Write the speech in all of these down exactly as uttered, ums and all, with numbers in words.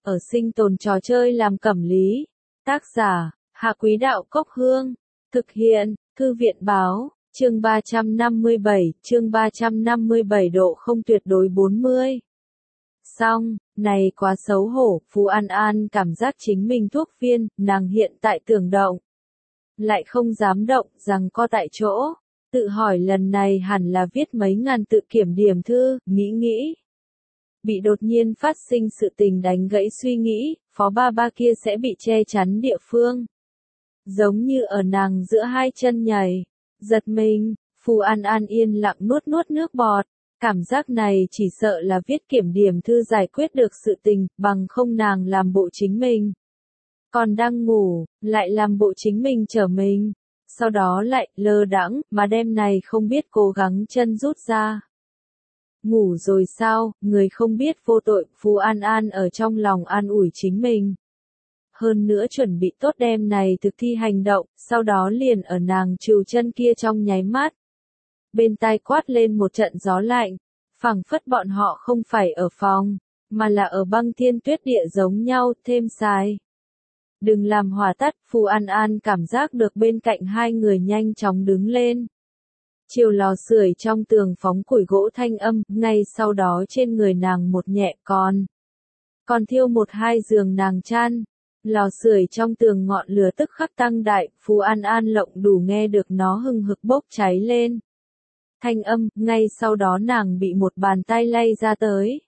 ở sinh tồn trò chơi làm cẩm lý. Tác giả, Hạ Quý Đạo Cốc Hương. Thực hiện, Thư viện Báo, chương ba trăm năm mươi bảy, chương ba trăm năm mươi bảy độ không tuyệt đối bốn mươi. Xong, này quá xấu hổ, Phú An An cảm giác chính mình thuốc viên, nàng hiện tại tưởng động. Lại không dám động, rằng co tại chỗ. Tự hỏi lần này hẳn là viết mấy ngàn tự kiểm điểm thư, nghĩ nghĩ. Bị đột nhiên phát sinh sự tình đánh gãy suy nghĩ, phó ba ba kia sẽ bị che chắn địa phương. Giống như ở nàng giữa hai chân nhảy. Giật mình, Phù An An yên lặng nuốt nuốt nước bọt. Cảm giác này chỉ sợ là viết kiểm điểm thư giải quyết được sự tình, bằng không nàng làm bộ chính mình. Còn đang ngủ, lại làm bộ chính mình trở mình. Sau đó lại lơ đãng mà đêm này không biết cố gắng chân rút ra. Ngủ rồi sao, người không biết vô tội, Phú An An ở trong lòng an ủi chính mình. Hơn nữa chuẩn bị tốt đêm này thực thi hành động, sau đó liền ở nàng trừ chân kia trong nháy mắt. Bên tai quát lên một trận gió lạnh, phảng phất bọn họ không phải ở phòng, mà là ở băng thiên tuyết địa giống nhau, thêm sai. Đừng làm hỏa tắt, Phù An An cảm giác được bên cạnh hai người nhanh chóng đứng lên. Chiều lò sưởi trong tường phóng củi gỗ thanh âm, ngay sau đó trên người nàng một nhẹ con. Còn thiêu một hai giường nàng chăn. Lò sưởi trong tường ngọn lửa tức khắc tăng đại, Phù An An lộng đủ nghe được nó hừng hực bốc cháy lên. Thanh âm, ngay sau đó nàng bị một bàn tay lay ra tới.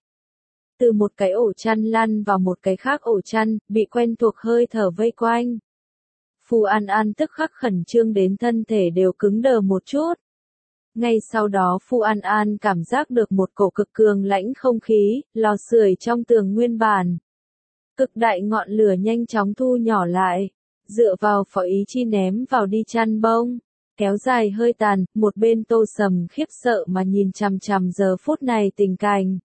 Từ một cái ổ chăn lăn vào một cái khác ổ chăn, bị quen thuộc hơi thở vây quanh. Phù An An tức khắc khẩn trương đến thân thể đều cứng đờ một chút. Ngay sau đó Phù An An cảm giác được một cổ cực cường lãnh không khí, lò sưởi trong tường nguyên bản. Cực đại ngọn lửa nhanh chóng thu nhỏ lại, dựa vào phó ý chi ném vào đi chăn bông. Kéo dài hơi tàn, một bên Tô Sầm khiếp sợ mà nhìn chằm chằm giờ phút này tình cảnh.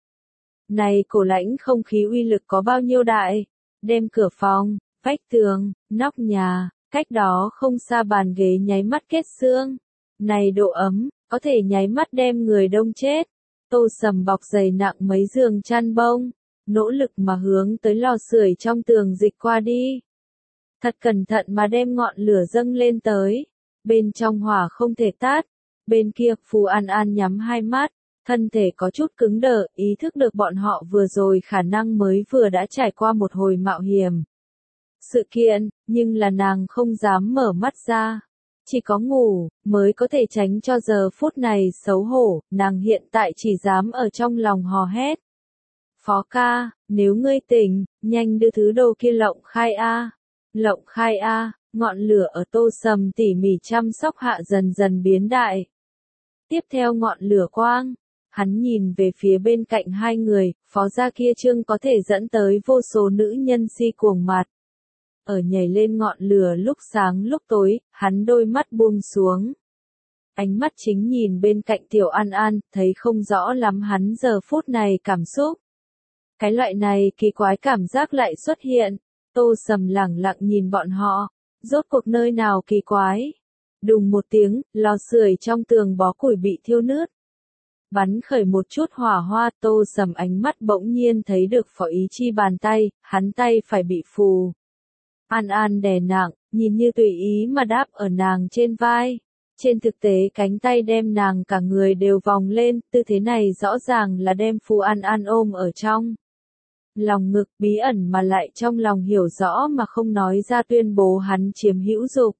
Này cổ lãnh không khí uy lực có bao nhiêu đại, đem cửa phòng, vách tường, nóc nhà, cách đó không xa bàn ghế nháy mắt kết xương. Này độ ấm, có thể nháy mắt đem người đông chết. Tô Sầm bọc dày nặng mấy giường chăn bông, nỗ lực mà hướng tới lò sưởi trong tường dịch qua đi. Thật cẩn thận mà đem ngọn lửa dâng lên tới. Bên trong hỏa không thể tát. Bên kia, Phù An An nhắm hai mắt, thân thể có chút cứng đờ, ý thức được bọn họ vừa rồi khả năng mới vừa đã trải qua một hồi mạo hiểm. Sự kiện, nhưng là nàng không dám mở mắt ra. Chỉ có ngủ, mới có thể tránh cho giờ phút này xấu hổ, nàng hiện tại chỉ dám ở trong lòng hò hét. Phó ca, nếu ngươi tỉnh, nhanh đưa thứ đồ kia lộng khai a. Lộng khai a, ngọn lửa ở Tô Sầm tỉ mỉ chăm sóc hạ dần dần biến đại. Tiếp theo ngọn lửa quang, hắn nhìn về phía bên cạnh hai người, phó gia kia trương có thể dẫn tới vô số nữ nhân si cuồng mặt. Ở nhảy lên ngọn lửa lúc sáng lúc tối, hắn đôi mắt buông xuống. Ánh mắt chính nhìn bên cạnh Tiểu An An, thấy không rõ lắm hắn giờ phút này cảm xúc. Cái loại này kỳ quái cảm giác lại xuất hiện. Tô Sầm lẳng lặng nhìn bọn họ. Rốt cuộc nơi nào kỳ quái. Đùng một tiếng, lò sưởi trong tường bó củi bị thiêu nứt. Bắn khởi một chút hỏa hoa, Tô Sầm ánh mắt bỗng nhiên thấy được phó ý chi bàn tay, hắn tay phải bị Phù An An đè nặng, nhìn như tùy ý mà đáp ở nàng trên vai. Trên thực tế cánh tay đem nàng cả người đều vòng lên, tư thế này rõ ràng là đem Phù An An ôm ở trong lòng ngực, bí ẩn mà lại trong lòng hiểu rõ mà không nói ra tuyên bố hắn chiếm hữu dục.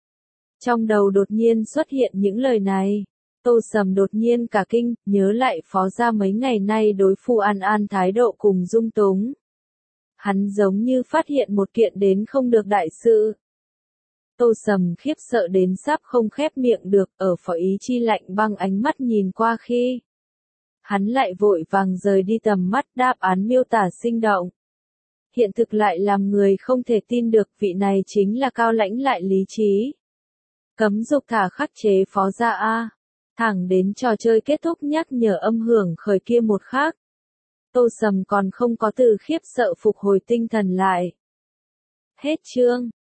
Trong đầu đột nhiên xuất hiện những lời này. Tô Sầm đột nhiên cả kinh, nhớ lại phó gia mấy ngày nay đối Phù An An thái độ cùng dung túng. Hắn giống như phát hiện một kiện đến không được đại sự. Tô Sầm khiếp sợ đến sắp không khép miệng được, ở phó ý chi lạnh băng ánh mắt nhìn qua khi. Hắn lại vội vàng rời đi tầm mắt, đáp án miêu tả sinh động. Hiện thực lại làm người không thể tin được, vị này chính là cao lãnh lại lý trí. Cấm dục thả khắc chế phó gia A. Thẳng đến trò chơi kết thúc nhắc nhở âm hưởng khởi kia một khắc. Tô Sầm còn không có từ khiếp sợ phục hồi tinh thần lại. Hết chương.